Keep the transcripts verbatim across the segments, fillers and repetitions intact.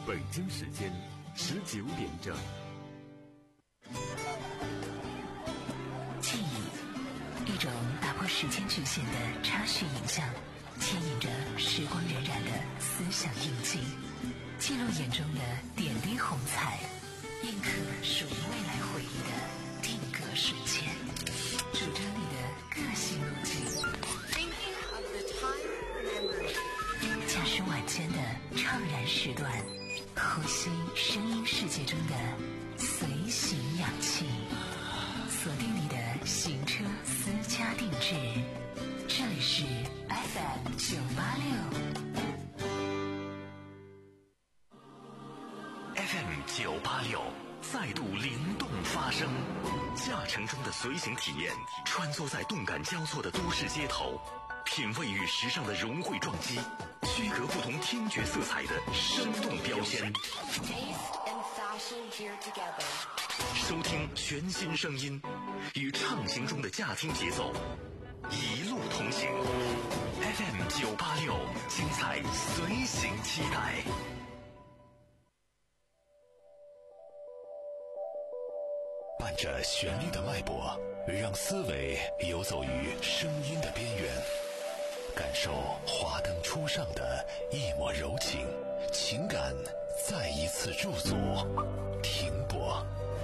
北京时间十九点整。 记忆，一种打破时间局限的插叙影像，牵引着时光荏苒的思想印记，记录眼中的点滴红彩，印刻属于未来回忆的定格瞬间，主张你的个性路径。驾驶晚间的怅然时段，呼吸声音世界中的随行氧气，锁定你的行车私家定制，这里是 F M 九八六 F M 九八六再度灵动发声，驾乘中的随行体验，穿梭在动感交错的都市街头，品味与时尚的融汇撞击，区隔不同听觉色彩的生动标签，收听全新声音，与畅行中的驾听节奏一路同行。 F M 九八六，精彩随行期待。伴着旋律的脉搏，让思维游走于声音的边缘，感受华灯初上的一抹柔情，情感再一次驻足停泊。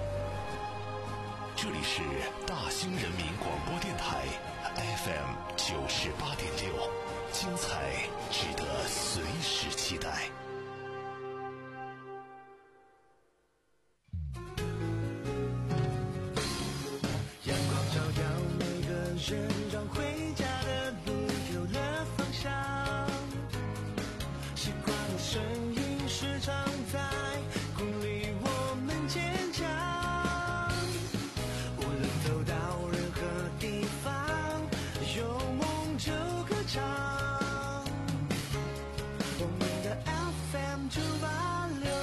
这里是大兴人民广播电台 F M 九十八点六，精彩值得随时期待。 旋转回家的路有了方向，习惯的声音时常在鼓励我们坚强，无论走到任何地方，有梦就歌唱，我们的 F M 九八六。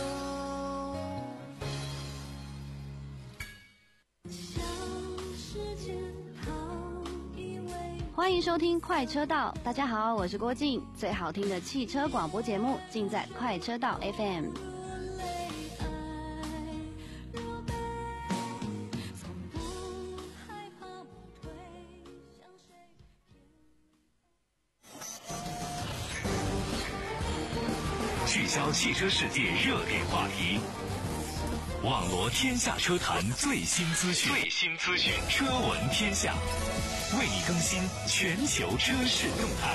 欢迎收听快车道，大家好，我是郭静，最好听的汽车广播节目尽在快车道 F M。 聚焦汽车世界热点话题，网罗天下车坛最新资讯，最新资讯，车闻天下，为你更新全球车市动态。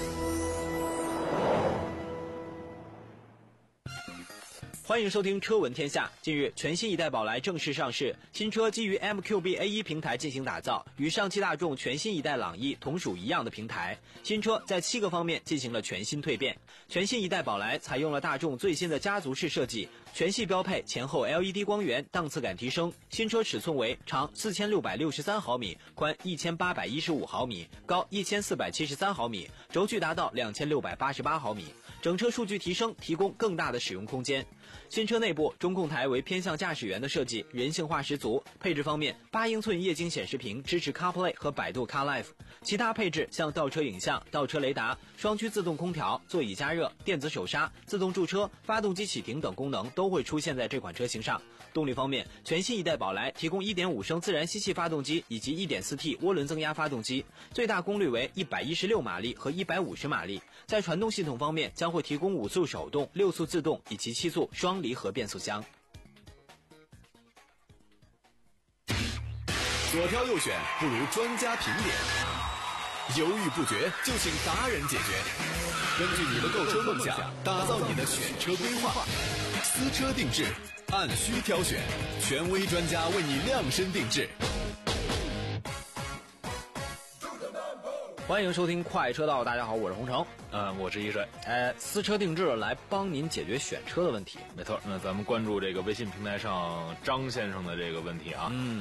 欢迎收听车闻天下。近日，全新一代宝来正式上市，新车基于 M Q B A 一 平台进行打造，与上汽大众全新一代朗逸同属一样的平台。新车在七个方面进行了全新蜕变。全新一代宝来采用了大众最新的家族式设计，全系标配前后 L E D 光源，档次感提升。新车尺寸为长四千六百六十三毫米，宽一千八百一十五毫米，高一千四百七十三毫米，轴距达到两千六百八十八毫米，整车数据提升，提供更大的使用空间。新车内部中控台为偏向驾驶员的设计，人性化十足。配置方面，八英寸液晶显示屏支持 CarPlay 和百度 CarLife， 其他配置像倒车影像、倒车雷达、双区自动空调、座椅加热、电子手刹、自动驻车、发动机启停等功能都会出现在这款车型上。动力方面，全新一代宝来提供 一点五升自然吸气发动机以及 一点四 T 涡轮增压发动机，最大功率为一百一十六马力和一百五十马力。在传动系统方面，将会提供五速手动、六速自动以及七速双离合变速箱。 左挑右选不如专家评点，犹豫不决就请达人解决。根据你的购车梦想，打造你的选车规划，私车定制，按需挑选，权威专家为你量身定制。 欢迎收听快车道，大家好，我是洪城， 嗯、呃，我是一水， 哎，私车定制来帮您解决选车的问题。 没错，那咱们关注这个微信平台上张先生的这个问题啊， 嗯，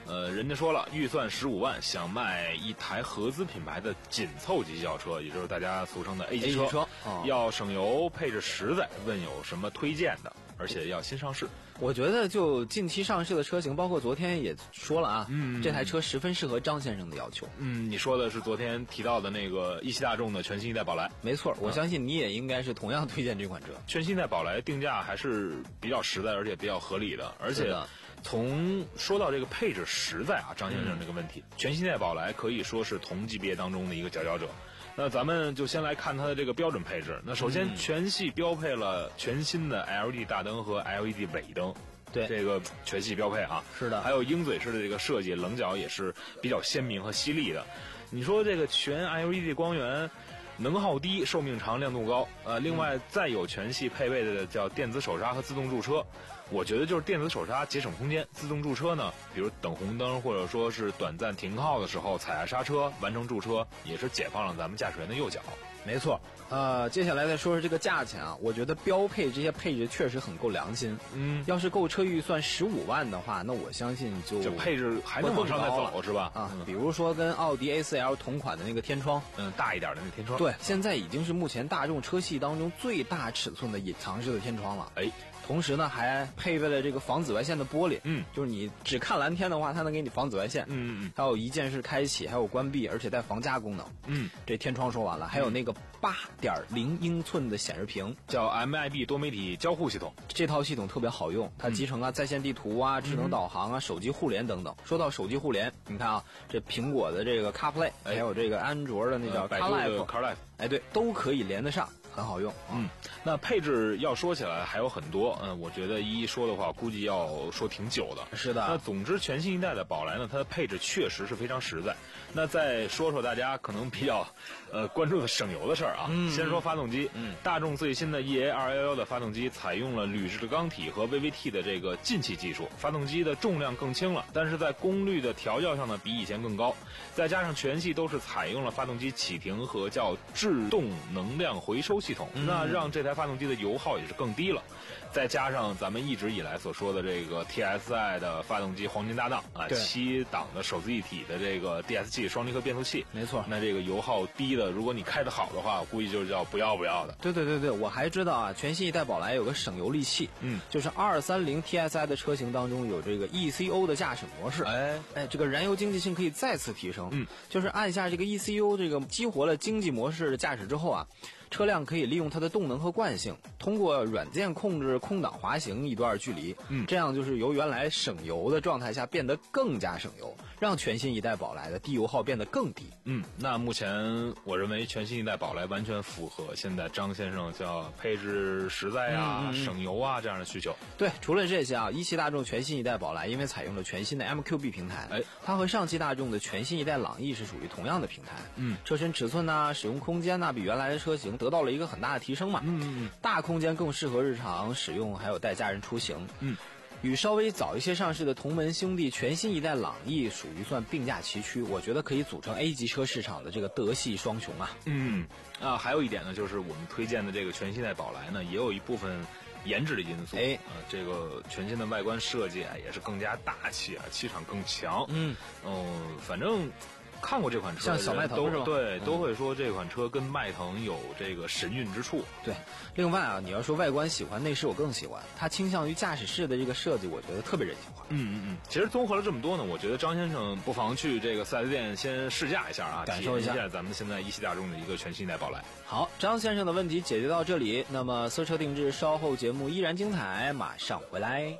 呃，人家说了，预算十五万，想卖一台合资品牌的紧凑级轿车，也就是大家俗称的 A 级车， A 级车哦、 要省油，配置实在，问有什么推荐的？而且要新上市。 我觉得就近期上市的车型，包括昨天也说了啊， 嗯， 这台车十分适合张先生的要求。 嗯，你说的是昨天提到的那个一汽大众的全新一代宝来， 没错，我相信你也应该是同样推荐这款车。 全新一代宝来定价还是比较实在，而且比较合理的，而且从说到这个配置实在啊，张先生这个问题，嗯、全新一代宝来可以说是同级别当中的一个佼佼者。那咱们就先来看它的这个标准配置。那首先，全系标配了全新的 L E D 大灯和 L E D 尾灯， 对， 这个全系标配啊。 是的， 还有鹰嘴式的这个设计，棱角也是比较鲜明和犀利的。你说这个全 L E D 光源，能耗低，寿命长，亮度高。呃，另外再有全系配备的叫电子手刹和自动驻车。我觉得就是电子手刹节省空间，自动驻车呢，比如等红灯或者说是短暂停靠的时候踩下刹车完成驻车，也是解放了咱们驾驶员的右脚。 没错，呃，接下来再说说这个价钱啊，我觉得标配这些配置确实很够良心。 嗯， 要是购车预算十五万的话，那我相信就这配置还能往上再走是吧？ 啊、嗯，比如说跟奥迪 A 四 L 同款的那个天窗， 嗯，大一点的那个天窗， 对，现在已经是目前大众车系当中最大尺寸的隐藏式的天窗了。 哎。 同时呢，还配备了这个防紫外线的玻璃， 嗯， 就是你只看蓝天的话，它能给你防紫外线， 嗯嗯嗯， 还有一键式开启，还有关闭，而且带防夹功能， 嗯， 这天窗说完了，还有那个八点零英寸的显示屏， 叫 M I B 多媒体交互系统， 这套系统特别好用，它集成了在线地图啊、智能导航啊、手机互联等等。说到手机互联，你看啊，这苹果的这个 CarPlay，、哎、还有这个安卓的那叫 CarLife， CarLife， 哎，对，都可以连得上。很好用， 嗯，那配置要说起来还有很多，嗯，我觉得一一说的话，估计要说挺久的。 是的， 那总之全新一代的宝来呢，它的配置确实是非常实在。那再说说大家可能比较，呃，关注的省油的事儿啊。 嗯， 先说发动机， 嗯， 大众最新的 E A 二一一的发动机采用了铝制的钢体和 V V T 的这个进气技术，发动机的重量更轻了，但是在功率的调教上呢，比以前更高。再加上全系都是采用了发动机启停和叫制动能量回收系统，嗯、那让这台发动机的油耗也是更低了。再加上咱们一直以来所说的这个 T S I 的发动机黄金搭档啊，七档的手自一体的这个 D S G 双离合变速器， 没错。 那这个油耗低的，如果你开得好的话，我估计就是叫不要不要的。 对对对对，我还知道啊，全新一代宝来有个省油利器， 嗯， 就是二三零 T S I 的车型当中有这个 E C O 的驾驶模式， 哎哎，这个燃油经济性可以再次提升， 嗯， 就是按下这个 E C O 这个激活了经济模式的驾驶之后啊。车辆可以利用它的动能和惯性，通过软件控制空档滑行一段距离， 嗯， 这样就是由原来省油的状态下变得更加省油，让全新一代宝来的低油耗变得更低。 嗯，那目前我认为全新一代宝来完全符合现在张先生叫配置实在啊、 嗯嗯嗯省油啊这样的需求。 对，除了这些啊，一汽大众全新一代宝来因为采用了全新的 M Q B 平台， 哎， 它和上汽大众的全新一代朗逸是属于同样的平台， 嗯， 车身尺寸呐、使用空间呐、比原来的车型得到了一个很大的提升嘛， 嗯嗯嗯， 大空间更适合日常使用，还有带家人出行， 嗯。 与稍微早一些上市的同门兄弟全新一代朗逸属于算并驾齐驱，我觉得可以组成 A 级车市场的这个德系双雄啊。 嗯，啊，还有一点呢，就是我们推荐的这个全新一代宝来呢，也有一部分颜值的因素。 哎， 呃，这个全新的外观设计啊，也是更加大气啊，气场更强。 嗯， 哦、呃，反正。看过这款车像小迈腾是吧？ 对，都会说这款车跟迈腾有这个神韵之处。 对，另外啊，你要说外观喜欢，内饰我更喜欢。它倾向于驾驶室的这个设计，我觉得特别人性化。 嗯嗯嗯。其实综合了这么多呢，我觉得张先生不妨去这个四 S 店先试驾一下啊， 感受一下一下咱们现在一汽大众的一个全新一代宝来。 好，张先生的问题解决到这里，那么搜车定制稍后节目依然精彩，马上回来。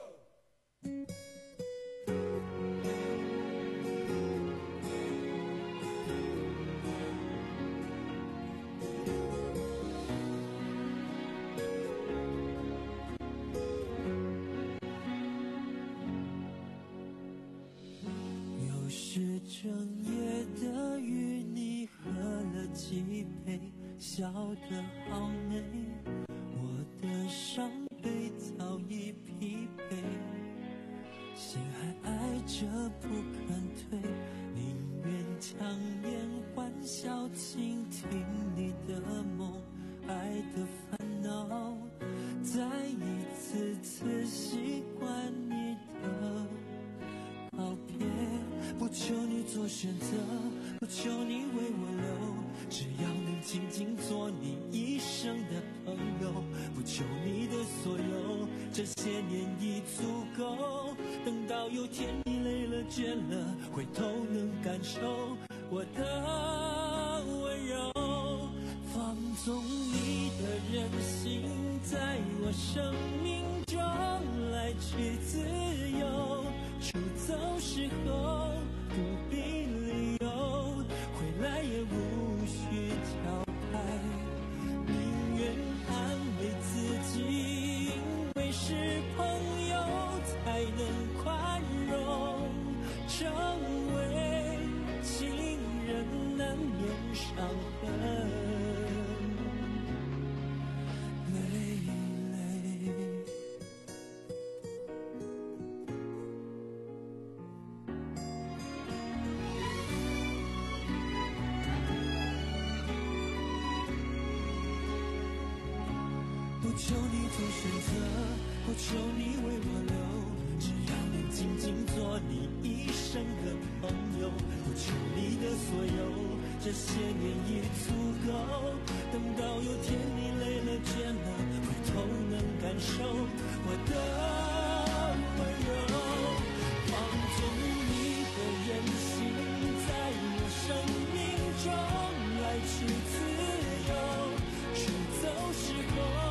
整夜的与你喝了几杯，笑得好美，我的伤悲早已疲惫，心还爱着不肯退，宁愿强颜欢笑，倾听你的梦，爱的烦恼，再一次次习惯你的告别。 这些年已足够。等到有天你累了倦了，回头能感受我的温柔。放纵你的任性，在我生命中来去自由。出走时候不必理由，回来也无需挑开，宁愿安慰自己，因为是朋友才能宽容，成为情人难免伤痕。不求你做选择，不求你为我留，只要能静静做你一生的朋友。不求你的所有，这些年已足够。等到有天你累了倦了，回头能感受我的温柔。放纵你的任性，在我生命中来去自由。出走时候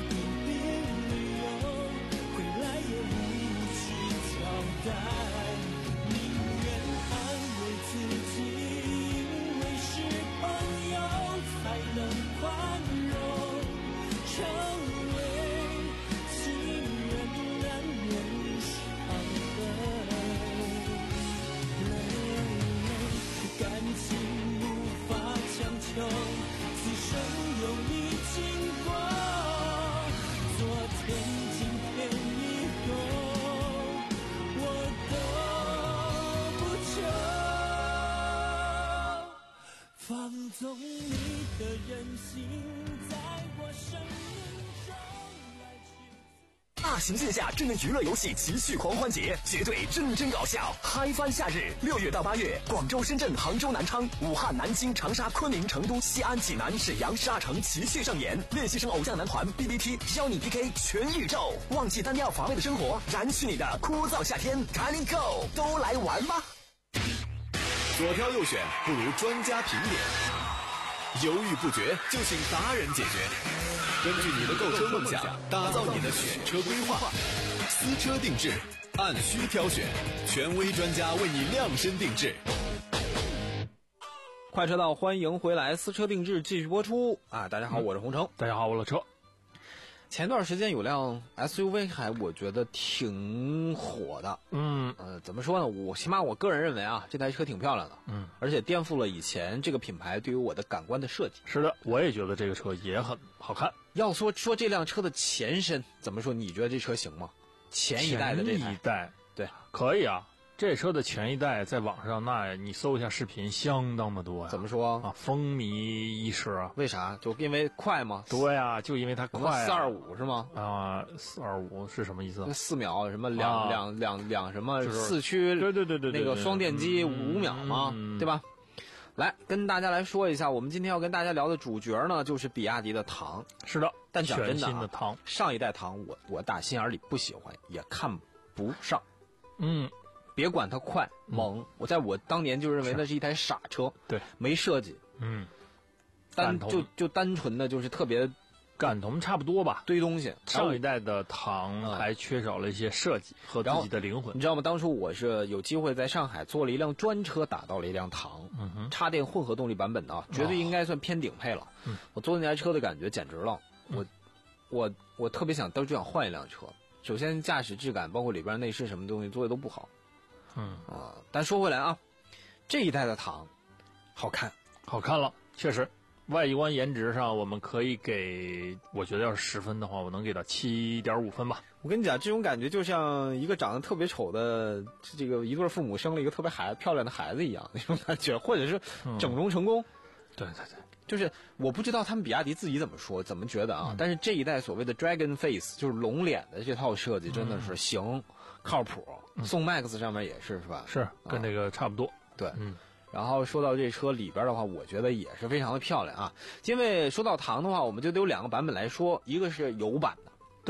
宁愿安慰自己，因为是朋友才能宽容，成为情人难免伤痕。感情无法强求，此生有你经过，昨天今天以后放纵你的任性，在我生命中来去。 大型线下智能娱乐游戏奇趣狂欢节，绝对真真搞笑，嗨翻夏日！六月到八月，广州、深圳、杭州、南昌、武汉、南京、长沙、昆明、成都、西安、济南、沈阳、沙城奇趣上演，练习生偶像男团 B B T 邀你 P K 全宇宙，忘记单调乏味的生活，燃去你的枯燥夏天，赶紧 Go， 都来玩吧！ 左挑右选不如专家评点，犹豫不决就请达人解决。根据你的购车梦想，打造你的选车规划，私车定制，按需挑选，权威专家为你量身定制。 快车道，欢迎回来，私车定制继续播出啊！大家好，我是洪城。 大家好，我是乐车。 前段时间有辆 S U V 还我觉得挺火的， 嗯呃，怎么说呢？我起码我个人认为啊，这台车挺漂亮的， 嗯， 而且颠覆了以前这个品牌对于我的感官的设计。 是的，我也觉得这个车也很好看。 要说说这辆车的前身，怎么说？你觉得这车行吗？前一代的这台， 前一代对， 可以啊。这车的前一代在网上，那你搜一下视频，相当的多呀。 怎么说啊？风靡一时啊！ 为啥？就因为快吗？ 对呀、啊，就因为它快、啊。 四二五是吗？ 啊，四二五是什么意思？ 四秒什么两、啊、两两两什么四驱？ 对对对对， 那个双电机五秒嘛、嗯，对吧？来跟大家来说一下，我们今天要跟大家聊的主角呢，就是比亚迪的唐。 是的， 但讲真的、啊， 全新的唐， 上一代唐我我打心眼里不喜欢，也看不上。 嗯。 别管它快猛、嗯，我在我当年就认为那是一台傻车， 对， 没设计， 嗯， 单就就单纯的就是特别， 感同差不多吧， 堆东西。 上一代的唐还缺少了一些设计和自己的灵魂， 你知道吗？当初我是有机会在上海做了一辆专车，打到了一辆唐， 嗯哼， 插电混合动力版本的，绝对应该算偏顶配了。 嗯， 我坐那台车的感觉简直了，嗯、我我我特别想当时想换一辆车。首先驾驶质感，包括里边内饰什么东西做的都不好。 嗯啊，但说回来啊，这一代的唐好看， 好看了，确实，外观颜值上我们可以给，我觉得要是十分的话，我能给到七点五分吧。 我跟你讲，这种感觉就像一个长得特别丑的这个一对父母生了一个特别孩漂亮的孩子一样那种感觉，或者是整容成功。 嗯、对对对， 就是我不知道他们比亚迪自己怎么说，怎么觉得啊？嗯、但是这一代所谓的 Dragon Face 就是龙脸的这套设计真的是行。嗯靠谱，宋 Max 上面也是是吧？ 是跟这个差不多。 啊、对， 嗯。 然后说到这车里边的话，我觉得也是非常的漂亮啊。因为说到唐的话，我们就得有两个版本来说，一个是油版的， 对，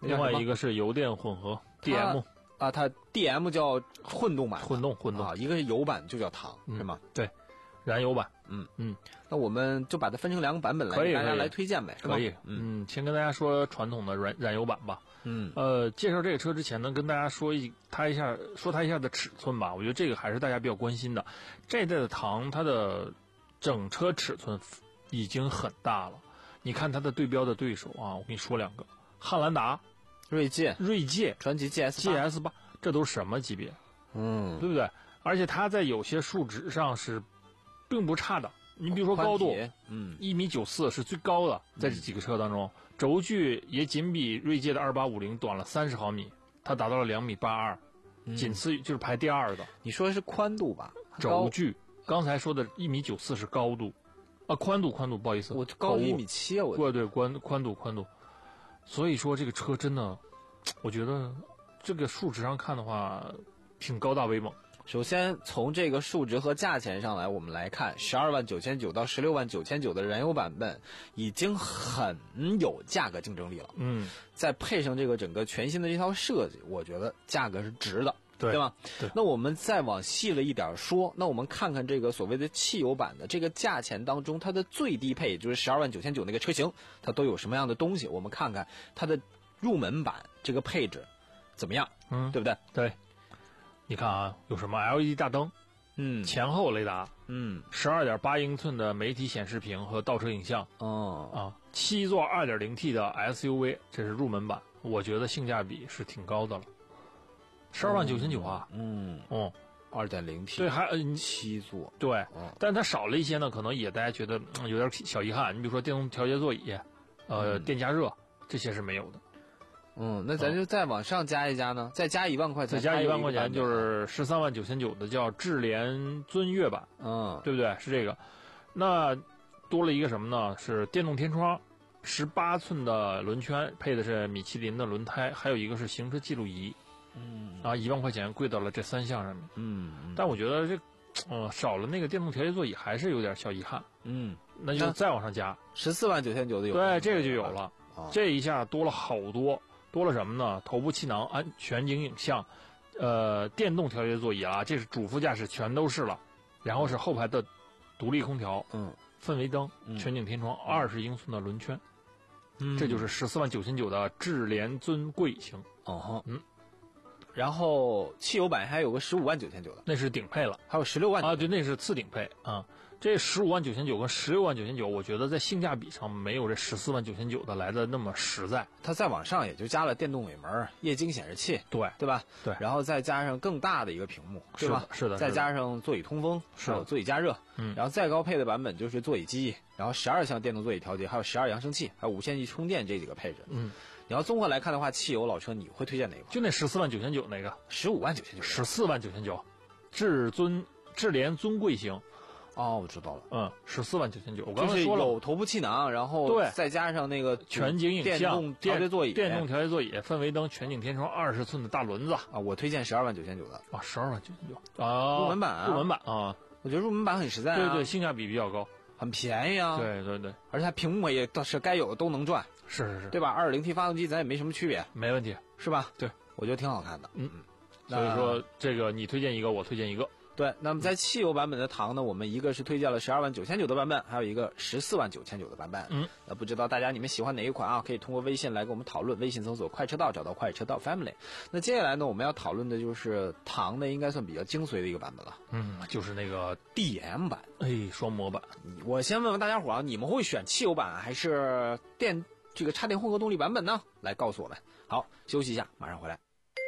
另外一个是油电混合 D M 啊，它 D M 叫混动版， 混动混动啊，一个是油版就叫唐， 嗯、 是吗？ 对，燃油版。 嗯嗯， 那我们就把它分成两个版本来给大家来推荐呗， 可以。 嗯， 嗯，先跟大家说传统的燃燃油版吧。 嗯， 呃，介绍这个车之前呢，跟大家说一它一下，说它一下的尺寸吧。我觉得这个还是大家比较关心的。这一代的唐，它的整车尺寸已经很大了。你看它的对标的对手啊，我跟你说两个：汉兰达、 锐界、 锐界、 传祺 G S G S 八，这都是什么级别？ 嗯， 对不对？而且它在有些数值上是并不差的。你比如说高度， 嗯， 一米九四是最高的，在这几个车当中，嗯、轴距也仅比锐界的二八五零短了三十毫米，它达到了两米八二，仅次于就是排第二的。 你说的是宽度吧？ 轴距，刚才说的一米九四是高度，啊，宽度宽度，不好意思， 我高一米七啊，我对对宽宽度宽度，所以说这个车真的，我觉得这个数值上看的话，挺高大威猛。 首先从这个数值和价钱上来，我们来看十二万九千九到十六万九千九的燃油版本已经很有价格竞争力了。 嗯， 再配上这个整个全新的这套设计，我觉得价格是值的， 对对吧？ 对。 那我们再往细了一点说，那我们看看这个所谓的汽油版的这个价钱当中，它的最低配，也就是十二万九千九那个车型，它都有什么样的东西？我们看看它的入门版这个配置怎么样？ 嗯， 对不对？ 对。你看啊，有什么 L E D 大灯， 嗯， 前后雷达， 嗯， 十二点八英寸的媒体显示屏和倒车影像， 哦， 啊，七座 二点零T 的 S U V， 这是入门版，我觉得性价比是挺高的了，十二万九千九啊， 嗯， 哦， 二点零 T， 对，还呃七座， 对， 哦、 但它少了一些呢，可能也大家觉得、嗯、有点小遗憾。你比如说电动调节座椅，呃， 嗯、 电加热这些是没有的。 嗯，那咱就再往上加一加呢，再加一万块钱， 再加一万块钱就是十三万九千九的叫智联尊越版， 嗯， 对不对？是这个。那多了一个什么呢？是电动天窗，十八寸的轮圈，配的是米其林的轮胎，还有一个是行车记录仪。 嗯， 啊，一万块钱贵到了这三项上面。 嗯， 但我觉得这，呃，少了那个电动调节座椅还是有点小遗憾。 嗯， 那就再往上加， 十四万九千九的有。 对，这个就有了。 啊、 这一下多了好多。多了什么呢？头部气囊、安全景影像，呃，电动调节座椅啊，这是主副驾驶全都是了。然后是后排的独立空调， 嗯， 氛围灯、 嗯、 全景天窗，二十英寸的轮圈， 嗯， 这就是十四万九千九的智联尊贵型。 哦， 嗯。 然后汽油版还有个十五万九千九的， 那是顶配了， 还有十六万啊，对，那是次顶配啊。这十五万九千九跟十六万九千九，我觉得在性价比上没有这十四万九千九的来的那么实在。 它再往上也就加了电动尾门、液晶显示器， 对对吧？ 对， 然后再加上更大的一个屏幕，对吧？ 是的，是的。 再加上座椅通风， 是有座椅加热， 嗯， 然后再高配的版本就是座椅记忆，然后十二项电动座椅调节，还有十二扬声器，还有无线级充电这几个配置。 嗯， 你要综合来看的话，汽油老车你会推荐哪个？ 就那十四万九千九那个， 十五万九千九， 十四万九千九，智尊智联尊贵型。 哦，我知道了， 嗯，十四万九千九，我刚才说了，有头部气囊，然后对， 再加上那个全景影像、 电动调节座椅、 电动调节座椅、氛围灯、全景天窗，二十寸的大轮子啊！我推荐十二万九千九的啊，十二万九千九啊， 入门版啊， 入门版啊， 我觉得入门版很实在、啊， 对对，性价比比较高， 很便宜啊， 对对对， 而且它屏幕也倒是该有的都能转， 是是是， 对吧？二点零 T 发动机咱也没什么区别， 没问题， 是吧？ 对， 我觉得挺好看的， 嗯嗯，所以说这个你推荐一个，我推荐一个。 对，那么在汽油版本的唐呢，我们一个是推荐了十二万九千九的版本，还有一个十四万九千九的版本。 嗯， 那不知道大家你们喜欢哪一款啊？可以通过微信来跟我们讨论，微信搜索快车道找到快车道 family。那接下来呢，我们要讨论的就是唐的应该算比较精髓的一个版本了。 嗯，就是那个 D M 版， 哎，双模版。 我先问问大家伙啊，你们会选汽油版还是电这个插电混合动力版本呢？来告诉我们。好，休息一下，马上回来。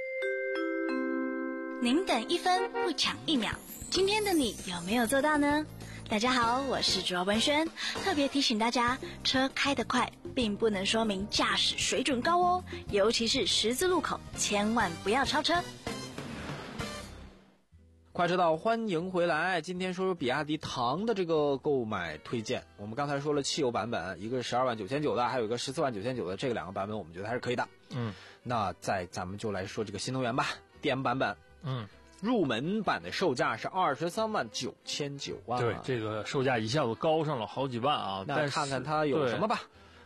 您等一分不抢一秒，今天的你有没有做到呢？大家好，我是主要文轩，特别提醒大家，车开得快并不能说明驾驶水准高哦，尤其是十字路口，千万不要超车。 快车道，欢迎回来。今天说说比亚迪唐的这个购买推荐。我们刚才说了汽油版本，一个是十二万九千九的，还有一个十四万九千九的，这个两个版本我们觉得还是可以的。 嗯， 那再咱们就来说这个新能源吧 ，D M 版本。 嗯， 入门版的售价是二十三万九千九啊。 对，这个售价一下子高上了好几万啊。 那看看它有什么吧。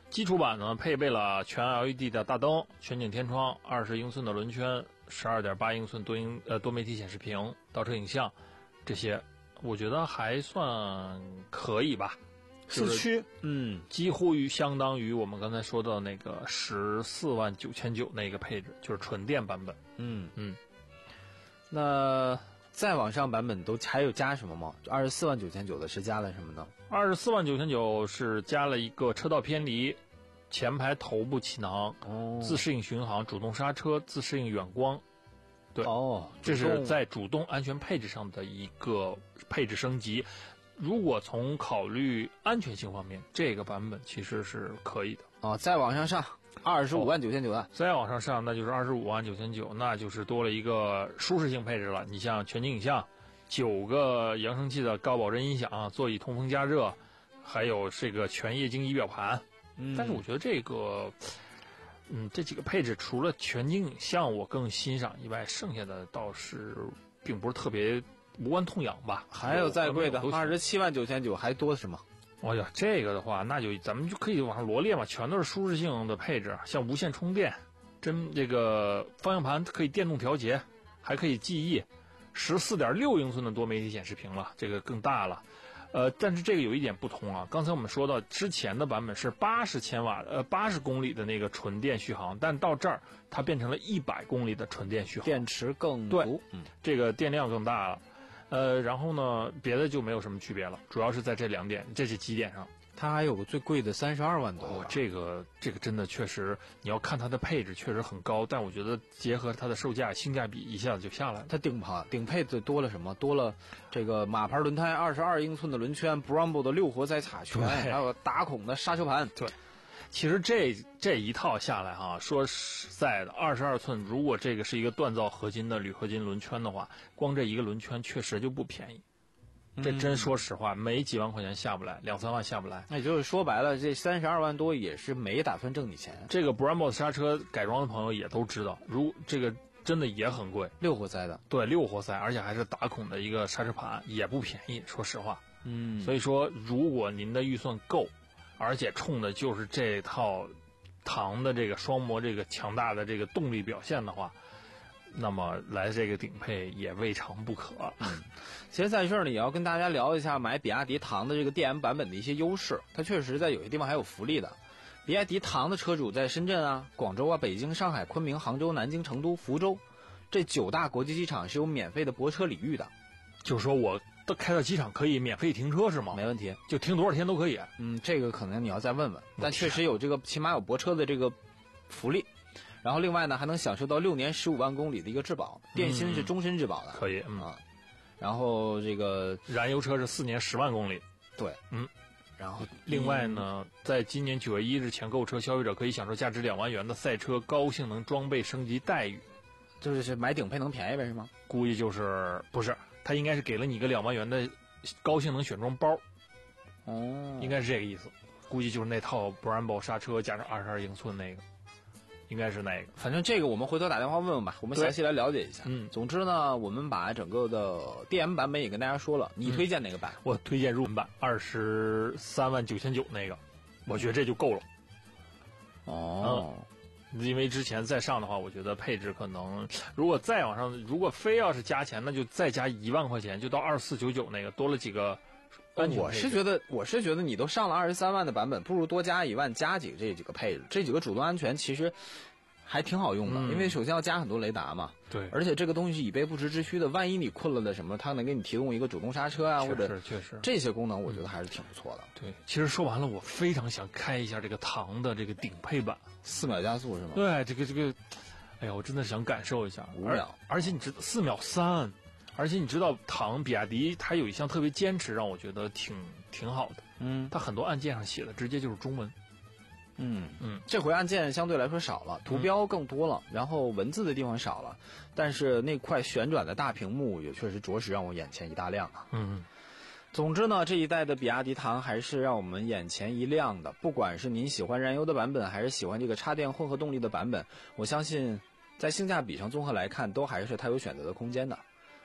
基础版呢配备了全 L E D 的大灯、全景天窗、二十英寸的轮圈、十二点八英寸多英呃多媒体显示屏、倒车影像，这些我觉得还算可以吧。 四驱， 嗯，几乎于相当于我们刚才说到那个十四万九千九那个配置，就是纯电版本。 嗯嗯， 那再往上版本都还有加什么吗？二十四万九千九的是加了什么呢？ 二十四万九千九是加了一个车道偏离、前排头部气囊、 哦， 自适应巡航、主动刹车、自适应远光。对， 哦， 这是在主动安全配置上的一个配置升级。如果从考虑安全性方面，这个版本其实是可以的。 哦，再往上上，二十五万九千九的， 再往上上，那就是二十五万九千九，那就是多了一个舒适性配置了。你像全景影像，九个扬声器的高保真音响，座椅通风加热，还有这个全液晶仪表盘。 嗯， 但是我觉得这个，嗯，这几个配置除了全景影像我更欣赏以外，剩下的倒是并不是特别无关痛痒吧。 还有再贵的二十七万九千九，还多什么？ 哎呀，这个的话，那就咱们就可以往上罗列嘛，全都是舒适性的配置，像无线充电，真这个方向盘可以电动调节，还可以记忆，十四点六英寸的多媒体显示屏了，这个更大了。呃，但是这个有一点不同啊，刚才我们说到之前的版本是八十千瓦，呃，八十公里的那个纯电续航，但到这儿它变成了一百公里的纯电续航， 电池更对足，嗯， 这个电量更大了。呃，然后呢，别的就没有什么区别了，主要是在这两点，这是几点上。 它还有个最贵的三十二万多、 哦，这个这个真的确实，你要看它的配置确实很高，但我觉得结合它的售价，性价比一下子就下来了。 它顶配顶配的多了什么？多了这个马牌轮胎，二十二英寸的轮圈 ，Brembo 的六活塞卡醛，还有打孔的刹车盘。 对，其实这这一套下来哈，说实在的，二十二寸，如果这个是一个锻造合金的铝合金轮圈的话，光这一个轮圈确实就不便宜。这真说实话，没几万块钱下不来，两三万下不来。 那也就是说白了，这三十二万多也是没打算挣你钱。 这个 Brembo 刹车改装的朋友也都知道，如这个真的也很贵， 六活塞的， 对，六活塞，而且还是打孔的一个刹车盘，也不便宜。说实话， 嗯， 所以说，如果您的预算够，而且冲的就是这套唐的这个双模这个强大的这个动力表现的话，那么来这个顶配也未尝不可。 嗯，其实在这儿呢，也要跟大家聊一下买比亚迪唐的这个 D M 版本的一些优势。它确实在有些地方还有福利的。比亚迪唐的车主在深圳啊、广州啊、北京、上海、昆明、杭州、南京、成都、福州这九大国际机场是有免费的泊车礼遇的。 就是说我都开到机场可以免费停车是吗？ 没问题， 就停多少天都可以。 嗯，这个可能你要再问问，但确实有这个起码有泊车的这个福利。然后另外呢，还能享受到六年十五万公里的一个质保，电芯是终身质保的， 可以，嗯啊。然后这个燃油车是四年十万公里， 对， 嗯。 然后另外呢，在今年九月一日前购车，消费者可以享受价值两万元的赛车高性能装备升级待遇， 就是买顶配能便宜呗，是吗？ 估计就是不是，他应该是给了你一个两万元的高性能选装包， 哦， 应该是这个意思，估计就是那套 Brembo 刹车加上二十二英寸那个。应该是那个， 反正这个我们回头打电话问问吧，我们详细来了解一下。 嗯， 总之呢，我们把整个的 D M 版本也跟大家说了，你推荐哪个版？ 嗯、我推荐入门版，二十三万九千九那个，我觉得这就够了。 哦、 嗯，因为之前再上的话，我觉得配置可能如果再往上，如果非要是加钱，那就再加一万块钱，就到二四九九那个，多了几个。 我是觉得，我是觉得你都上了二十三万的版本，不如多加一万，加几个这几个配置，这几个主动安全其实还挺好用的，嗯、因为首先要加很多雷达嘛， 对， 而且这个东西以备不时之需的，万一你困了的什么，它能给你提供一个主动刹车啊，或者确实这些功能，我觉得还是挺不错的。 对，其实说完了，我非常想开一下这个唐的这个顶配版， 四秒加速是吗？ 对，这个这个，哎呀，我真的是想感受一下， 五秒， 而且你知道四秒三。而且你知道，唐比亚迪它有一项特别坚持，让我觉得挺挺好的。 嗯， 它很多按键上写的直接就是中文。 嗯嗯， 这回按键相对来说少了，图标更多了，嗯、然后文字的地方少了，但是那块旋转的大屏幕也确实着实让我眼前一大亮啊。 嗯， 总之呢，这一代的比亚迪唐还是让我们眼前一亮的。不管是您喜欢燃油的版本，还是喜欢这个插电混合动力的版本，我相信在性价比上综合来看，都还是它有选择的空间的。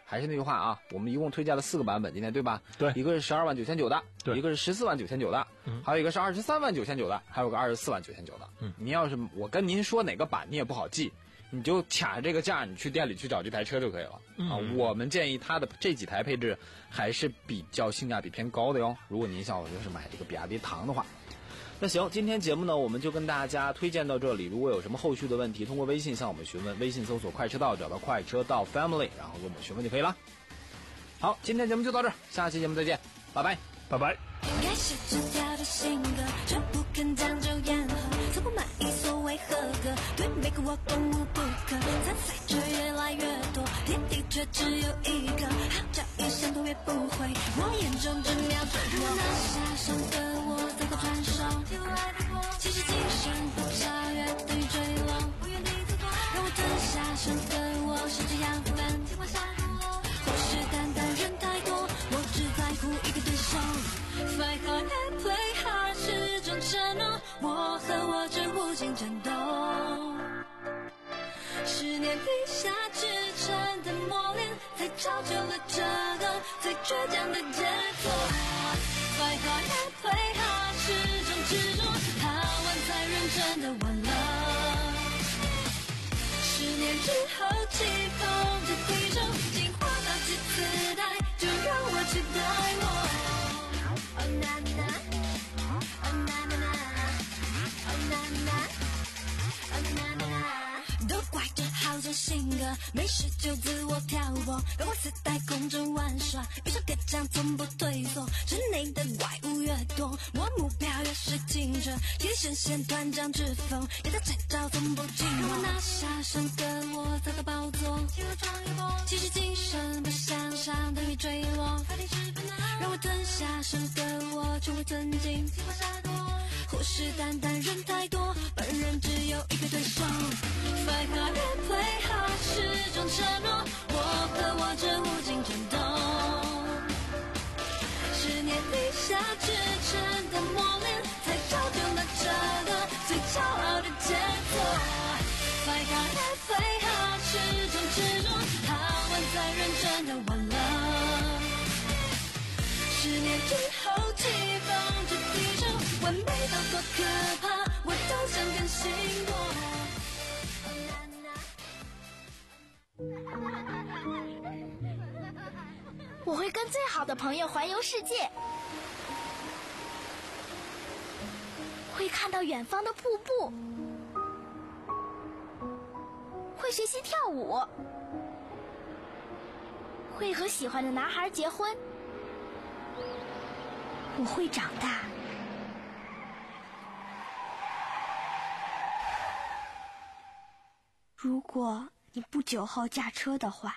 还是那句话啊，我们一共推荐了四个版本，今天对吧？ 对， 一个是十二万九千九的， 对， 一个是十四万九千九的，嗯，还有一个是二十三万九千九的，还有个二十四万九千九的。嗯，您要是我跟您说哪个版，你也不好记，你就卡着这个价，你去店里去找这台车就可以了。嗯、啊，我们建议它的这几台配置还是比较性价比偏高的哟。如果您像我就是买这个比亚迪唐的话。那行，今天节目呢，我们就跟大家推荐到这里。如果有什么后续的问题，通过微信向我们询问，微信搜索快车道，找到快车道 family， 然后跟我们询问就可以了。好，今天节目就到这儿，下期节目再见，拜拜， 拜拜。 该是这条的性格，就不肯将就言和，从不满意所谓合格，对每个我攻无不可，参赛者越来越多，天地却只有一个，好叫一声头也不回，我眼中只瞄准我，拿下伤的我早早转手，其实精神不超越等于坠落，让我吞下伤的我是这样分，尽管下虎视眈眈人太多，我只在乎一个对手。Fight hard and play hard 是种承诺，我和我这无尽战斗，十年地下制成的磨练，才造就了这个最倔强的杰作。Fight hard and play hard 是种执着，他玩才认真的玩了。十年之后起风着地球，进化到几次代，就让我期待我。Oh na na, oh na na na, oh na na, oh na na。都怪这好胜性格，没事就自我挑拨，让我自带空中玩耍，遇上各项从不退缩，室内的怪物越多，我目标越是精准，体力神仙团长之风，也在这招从不寂寞，我拿下胜的我早早宝座，其实精神不向上等于坠落，让我吞下胜的我成为尊敬，虎视眈眈人太多，本人只有一个对手。Fight hard and play hard 是种承诺，我和我这无尽战斗，十年地下制成的磨练，才造就了这个最骄傲的杰作。Fight hard and play hard 是种执着，他玩才认真的玩了。十年之后起风着地球，完美到多可怕，我都想更新过。 我会跟最好的朋友环游世界，会看到远方的瀑布，会学习跳舞，会和喜欢的男孩结婚。我会长大。如果你不酒后驾车的话，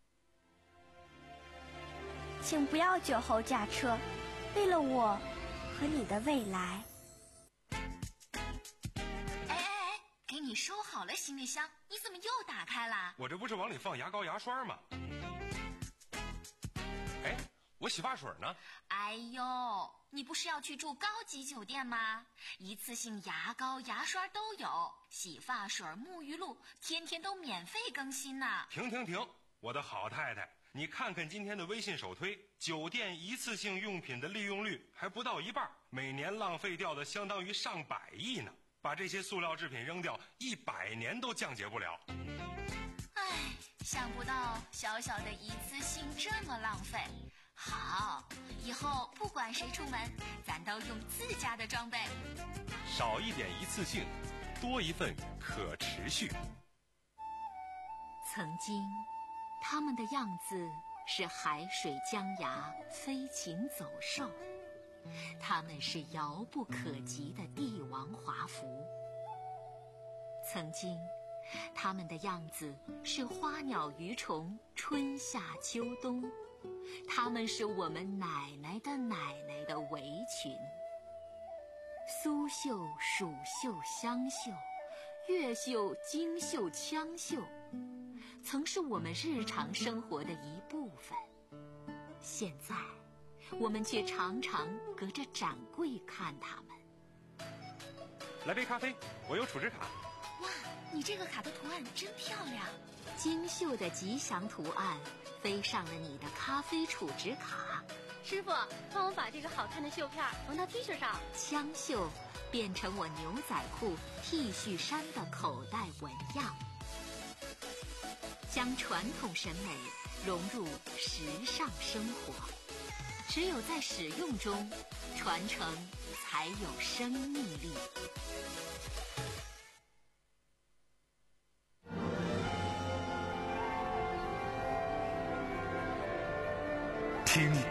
请不要酒后驾车，为了我和你的未来。 哎哎哎，给你收好了行李箱，你怎么又打开了？ 我这不是往里放牙膏牙刷吗？哎，我洗发水呢？ 哎呦，你不是要去住高级酒店吗？一次性牙膏牙刷都有，洗发水沐浴露天天都免费更新呢。 停停停，我的好太太，你看看今天的微信首推，酒店一次性用品的利用率还不到一半，每年浪费掉的相当于上百亿呢。把这些塑料制品扔掉，一百年都降解不了。 唉，想不到小小的一次性这么浪费。好，以后不管谁出门，咱都用自家的装备。 少一点一次性，多一份可持续。 曾经，他们的样子是海水江崖、飞禽走兽，他们是遥不可及的帝王华服。曾经，他们的样子是花鸟鱼虫、春夏秋冬，他们是我们奶奶的奶奶的围裙。苏绣、蜀绣、湘绣，越绣、京绣、羌绣，曾是我们日常生活的一部分。现在，我们却常常隔着展柜看他们。 来杯咖啡，我有储值卡。 哇，你这个卡的图案真漂亮。 精绣的吉祥图案背上了你的咖啡储值卡。 师傅，帮我把这个好看的绣片缝到 T 恤上。 枪绣变成我牛仔裤、T 恤衫的口袋纹样，将传统审美融入时尚生活。只有在使用中，传承才有生命力。 听